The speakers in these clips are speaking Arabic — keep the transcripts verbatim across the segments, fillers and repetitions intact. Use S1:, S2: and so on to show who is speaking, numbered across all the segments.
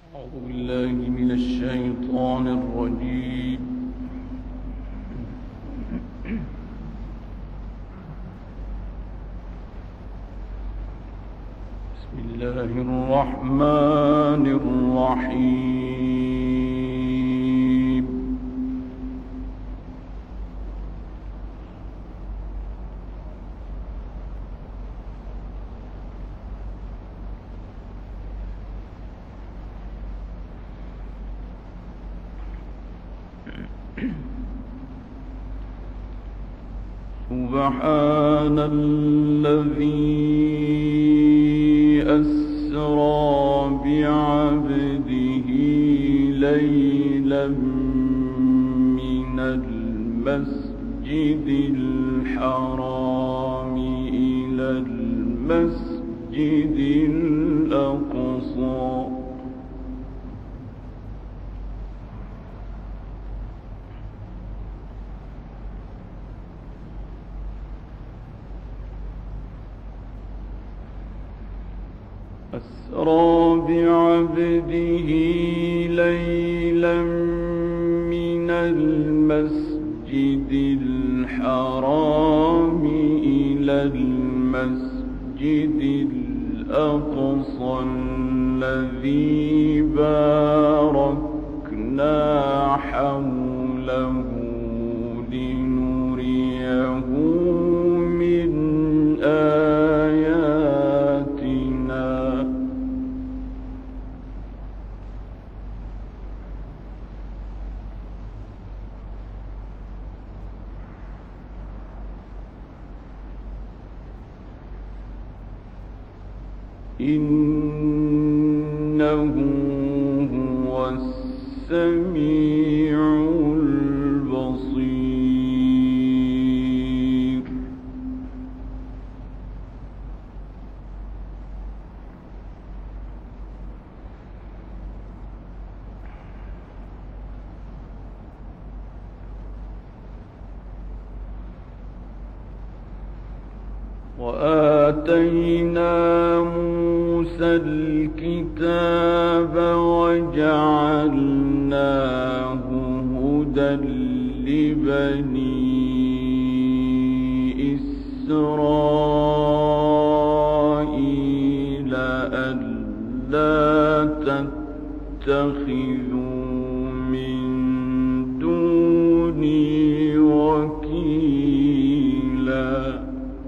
S1: أعوذ بالله من الشيطان الرجيم. بسم الله الرحمن الرحيم. سبحان الذي أسرى بعبده ليلا من المسجد الحرام إلى المسجد الأقصى أسرى بعبده ليلا من المسجد الحرام إلى المسجد الأقصى الذي باركنا حوله لنريه من آياتنا إنه هو السميع البصير. وآتينا موسى الكتاب وجعلناه هدى لبني إسرائيل ألا تتخذوا من دوني وكيلا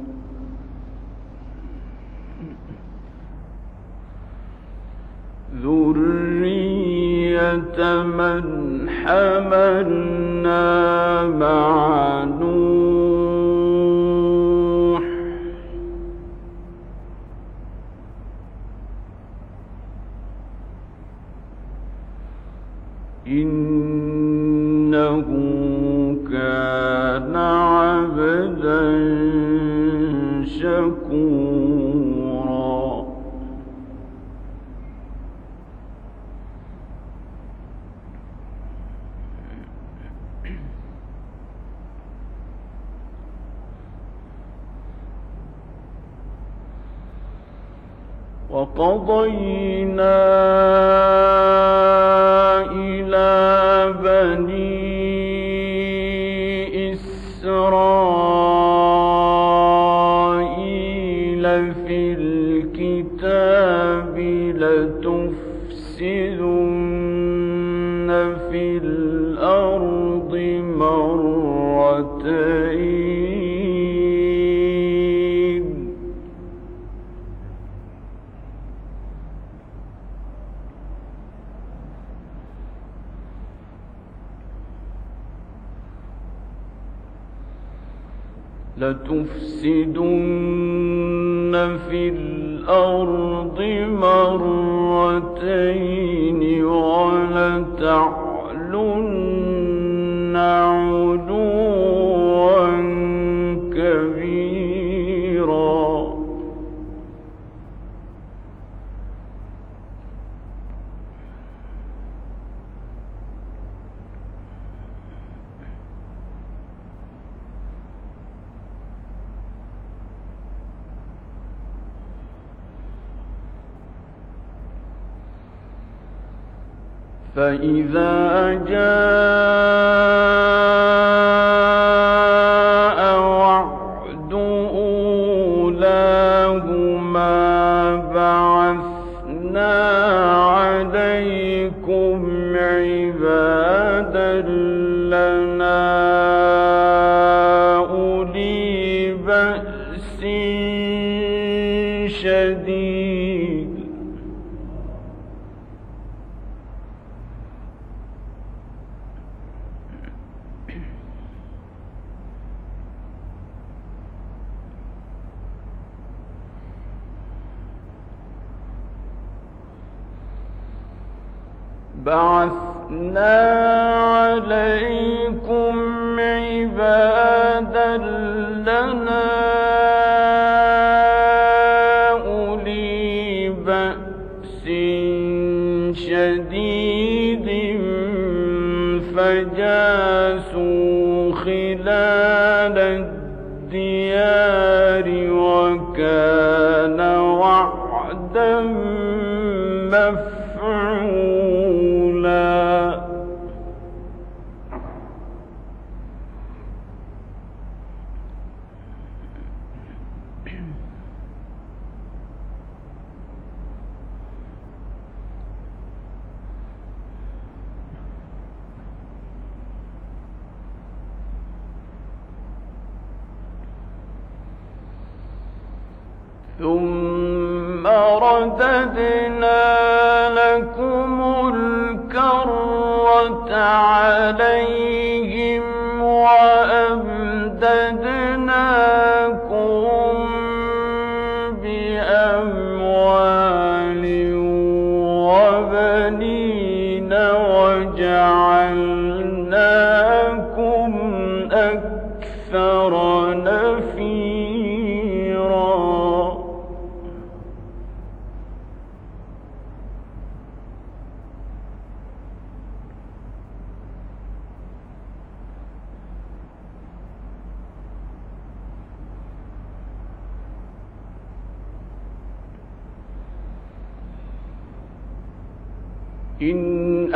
S1: ذرية من حملنا مع نوح إنه كان عبدا شكورا. وقضينا إلى بني إسرائيل في الكتاب لتفسدن في الأرض مرتين لتفسدن في الأرض مرتين ولتعلن علوا كبيرا. فإذا جاء وعد أولاهما بعثنا عليكم عبادا لنا أولي بأس شديد بعثنا عليكم عبادا لنا أولي بأس شديد فجاسوا خلال الديار وكان وعدا مفعولا ثم رددنا لكم الكرة عليهم وأمددناكم بأموال وبنين وجعلناكم أكثر نفيرا إن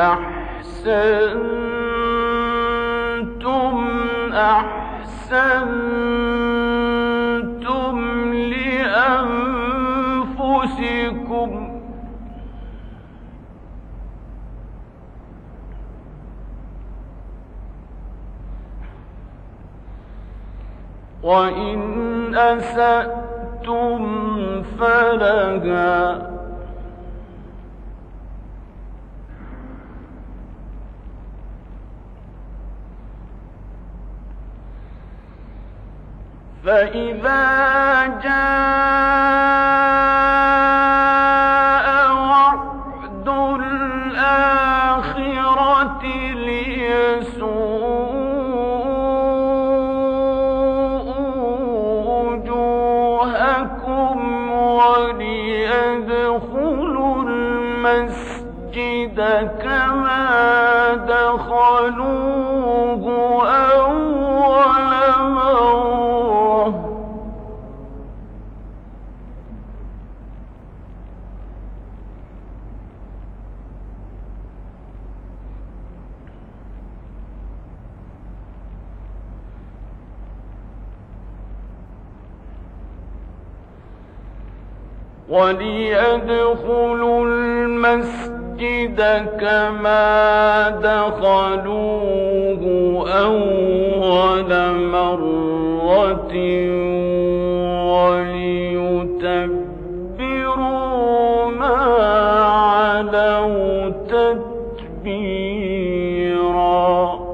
S1: أحسنتم أحسنتم لأنفسكم وإن أسأتم فلها فإذا جاء وعد الآخرة ليسوءوا وجوهكم وليدخلوا المسجد كما دخلوه أول مرة وليدخلوا المسجد كما دخلوه أول مرة وليتبروا ما علوا تتبيرا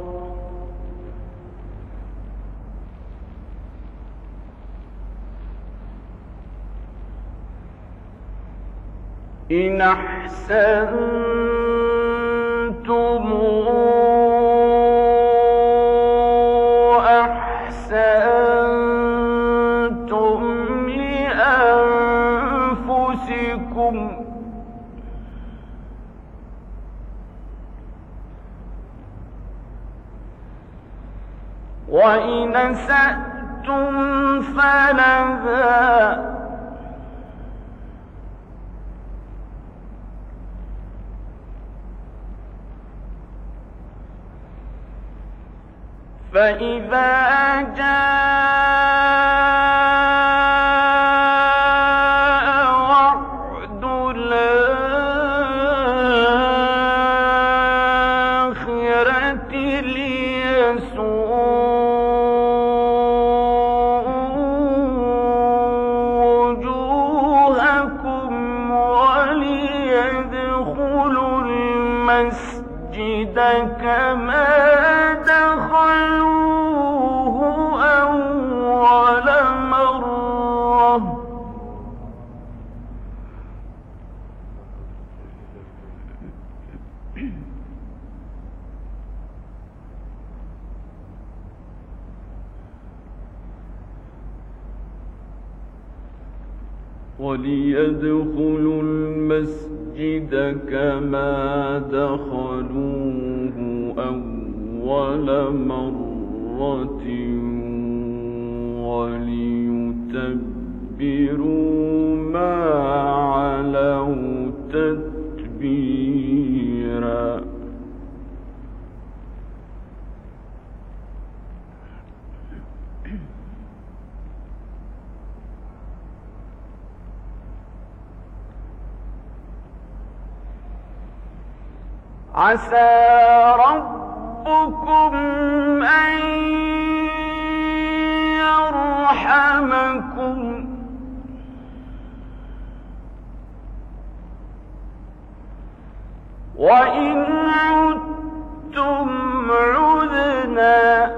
S1: إن أحسنتم أحسنتم لأنفسكم وإن أسأتم فلها فإذا جاء وعد الآخرة ليسوءوا وجوهكم وليدخلوا المسجد كما دخلوه أول مرة وليدخلوا المسجد كما دخلوه أول مرة وليتبروا ما علوا تتبيرا عسى ربكم أن يرحمكم وإن عدتم عدنا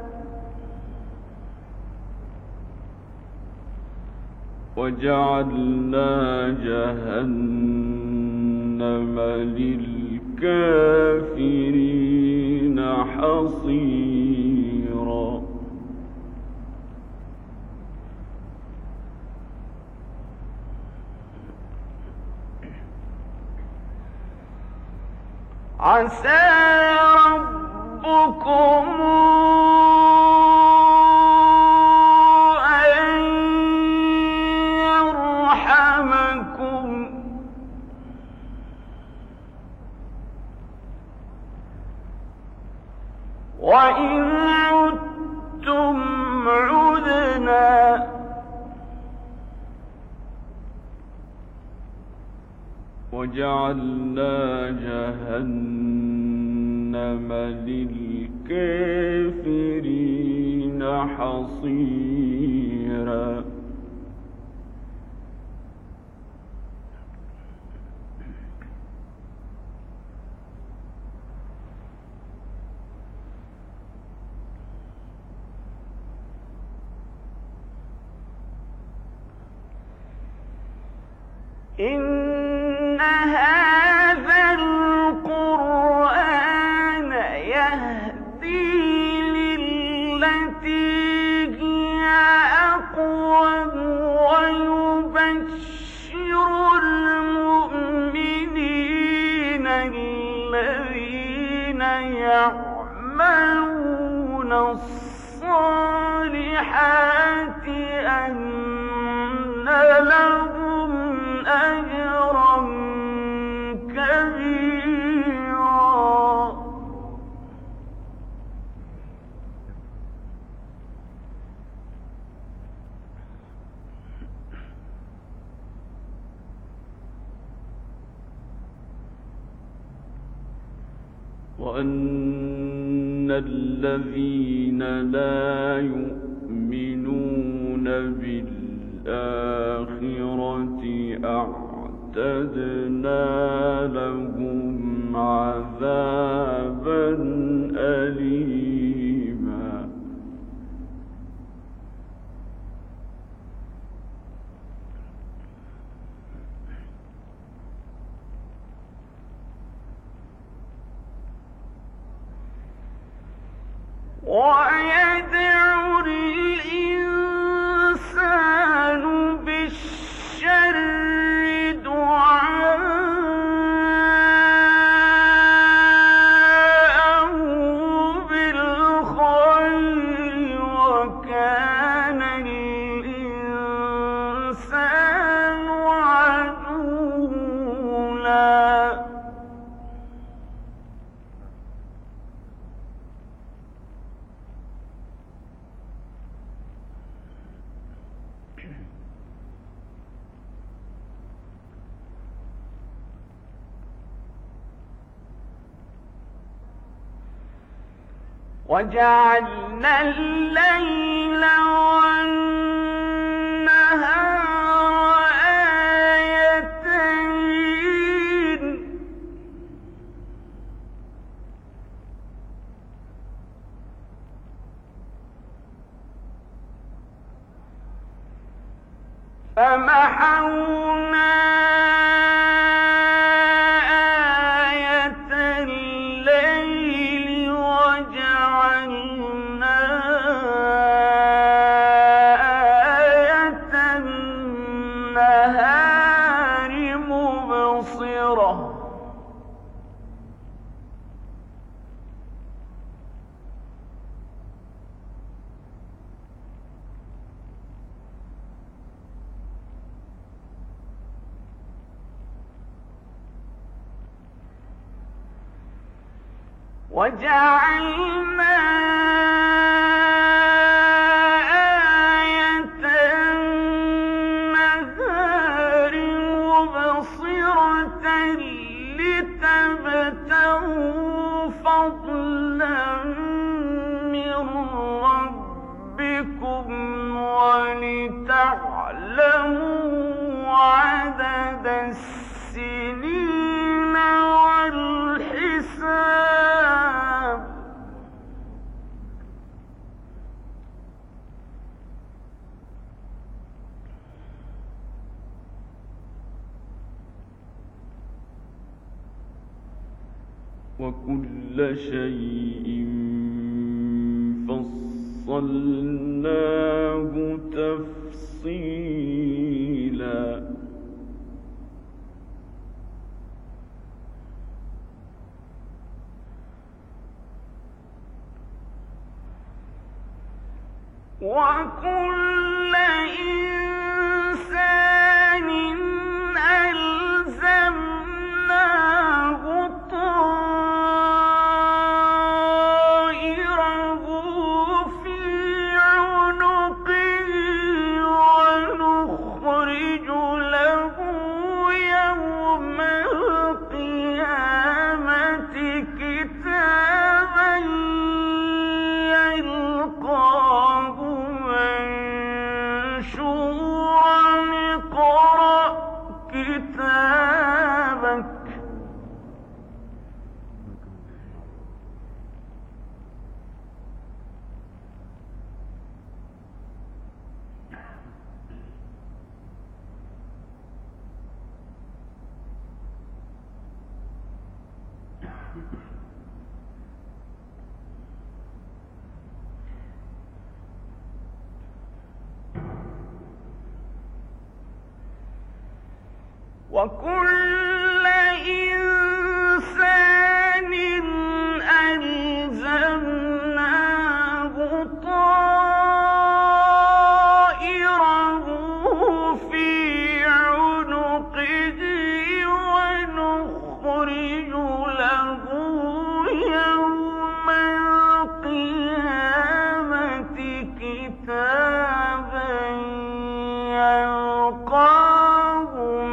S1: وجعلنا جهنم للكافرين حصيرا عسى ربكم أن يرحمكم وإن عدتم عدنا وجعلنا جهنم للكافرين حصيرا إن هذا القرآن يهدي للتي هي أقوم ويبشر المؤمنين الذين يعملون الصالحات أن لهم أجرا كبيرا وأن الذين لا يؤمنون بالآخرة أعتدنا لهم عذابا أليما ويدعو الإنسان بالشر دعاءه بالخير وكان الإنسان عجولا وجعلنا الليل والنهار آيتين فمحونا وجعلنا آية النهار مبصرة لتبتغوا فضلا من ربكم ولتعلموا عدد السنين والحساب وكل شيء فصلناه تفصيلا وكل إنسان ألزمناه طائره في عنقه ونخرج له يوم القيامة كتابا يلقاه منشورا اقرأ كتابك وكل إنسان ألزمناه طائره في عنقه ونخرج له يوم القيامة كتابا يلقاه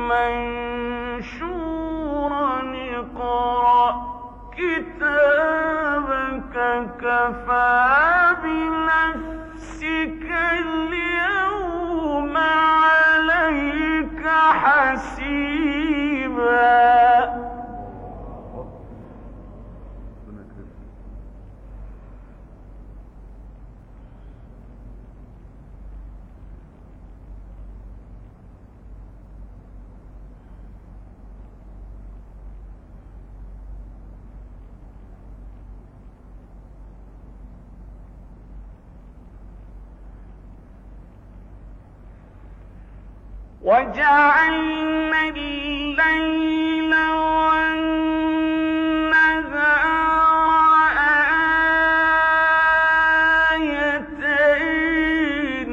S1: منشورا اقرأ كتابك كفى بنفسك اليوم عليك حسيبا وجعلنا الليل والنهار آيتين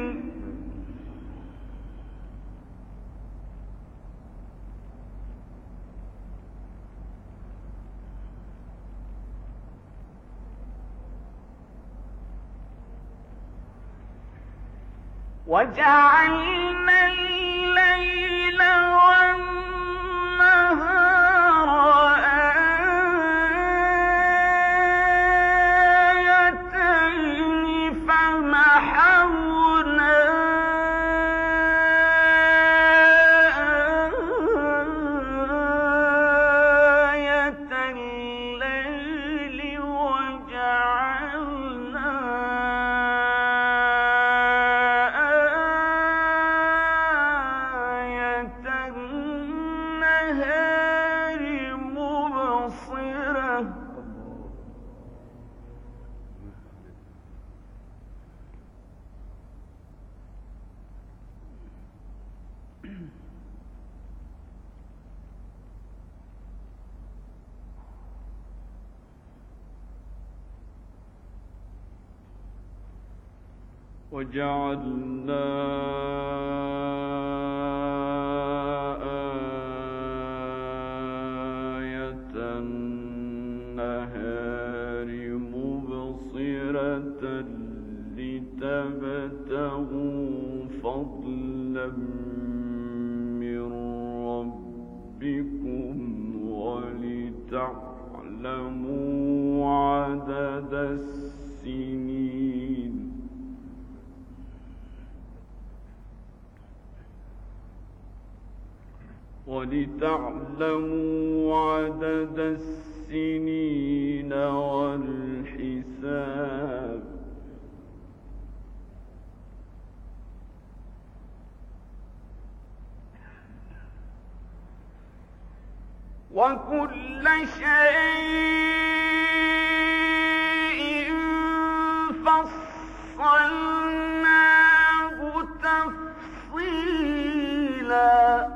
S1: وجعلنا الليل والنهار آيتين
S2: وجعلنا آية النهار مبصرة لتبتغوا فضلا من ربكم ولتعلموا عدد السنين ولتعلموا عدد السنين والحساب
S1: وكل شيء فصلناه تفصيلا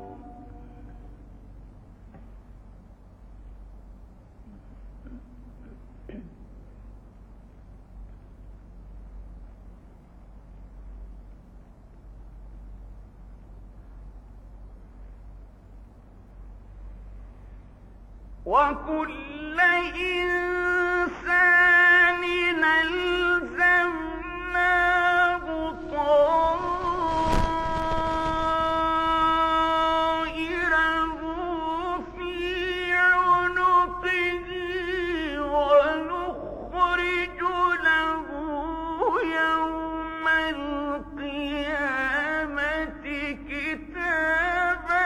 S1: وكل إنسان ألزمناه طائره في عنقه ونخرج له يوم القيامة كتابا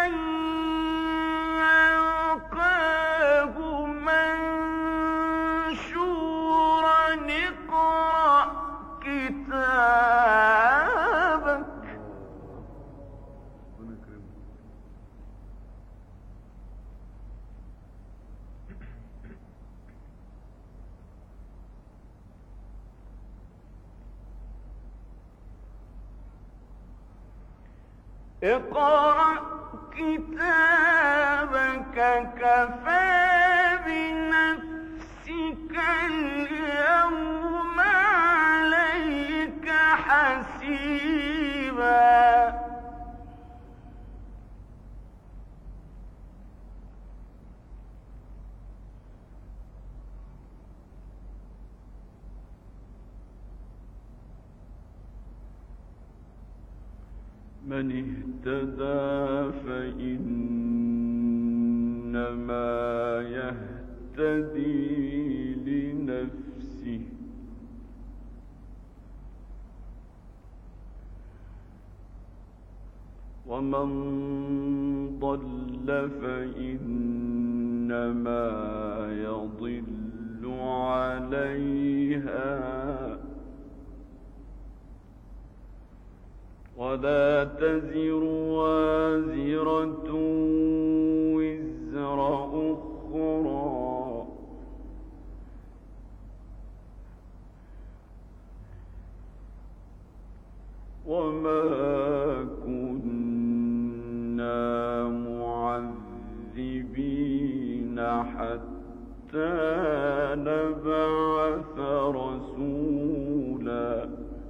S1: اقرأ كتابك كفى بنفسك اليوم عليك حسيبا
S2: من اهتدى فإنما يهتدي لنفسه ومن ضل فإنما يضل عليها ولا تزر وازرة وزر أخرى وما كنا معذبين حتى نبعث رسولا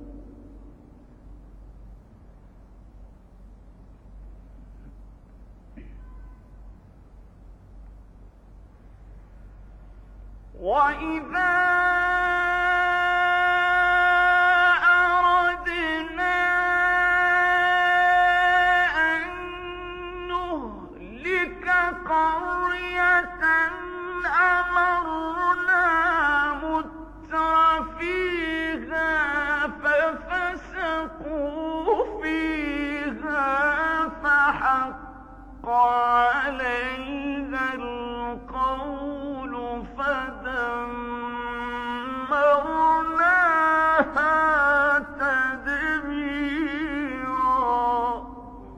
S1: وإذا أردنا أن نهلك قرية أمرنا متر فيها ففسقوا فيها فحق عليها القول فدمرناها تدميرا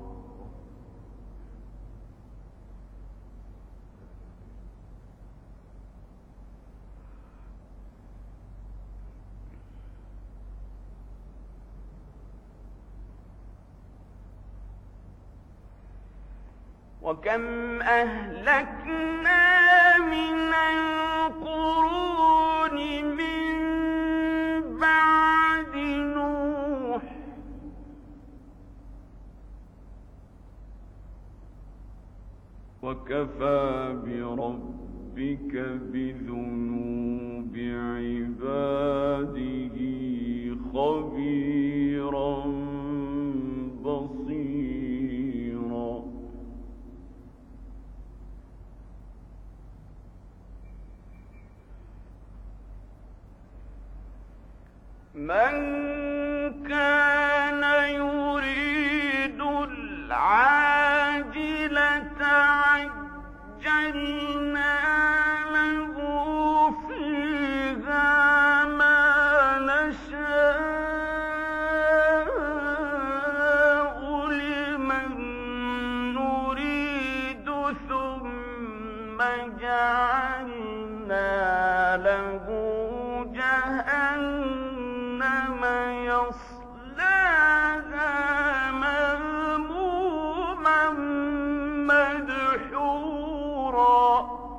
S1: وكم أهلكنا من القرون من بعد نوح
S2: وكفى بربك بذنوب عباده خبيرا بصيرا.
S1: من كان يريد العاجلة عجلنا له فيها ما نشاء لمن نريد ثم جعلنا له جهنم يصلاها مذموما مدحورا.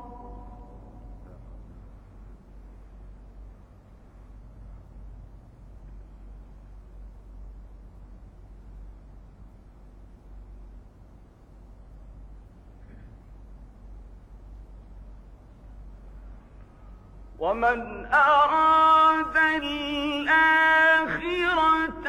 S1: ومن أراد الآخرة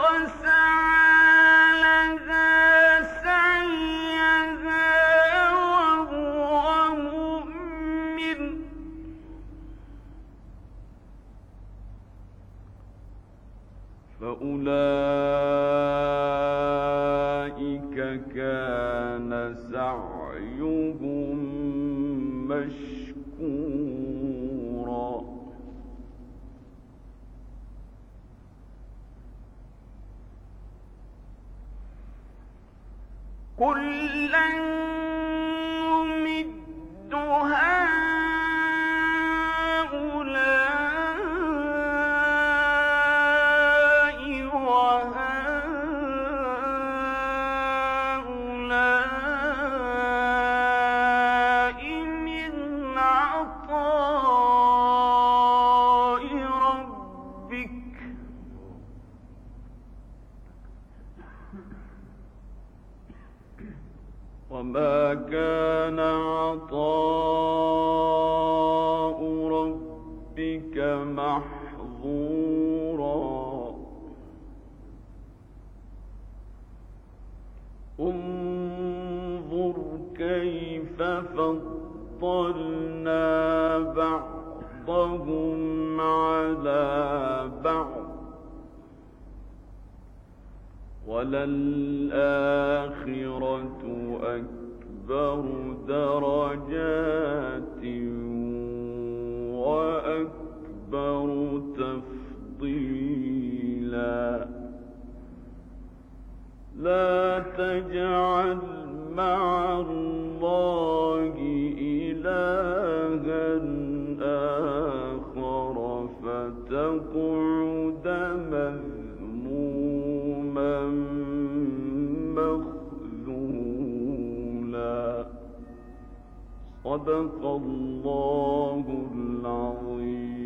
S1: وسعى لها سعيها وهو مؤمن
S2: فأولئك كان سعيهم مشكورا.
S1: كلا نمد هؤلاء وهؤلاء من عطاء ربك
S2: وما كان عطاء ربك محظورا. انظر كيف فضلنا بعضهم على بعض وللآخرة أكبر درجات وأكبر تفضيلا. لا تجعل مع الله إلها آخر فتقعد مذموما مخذولا. صدق الله العظيم.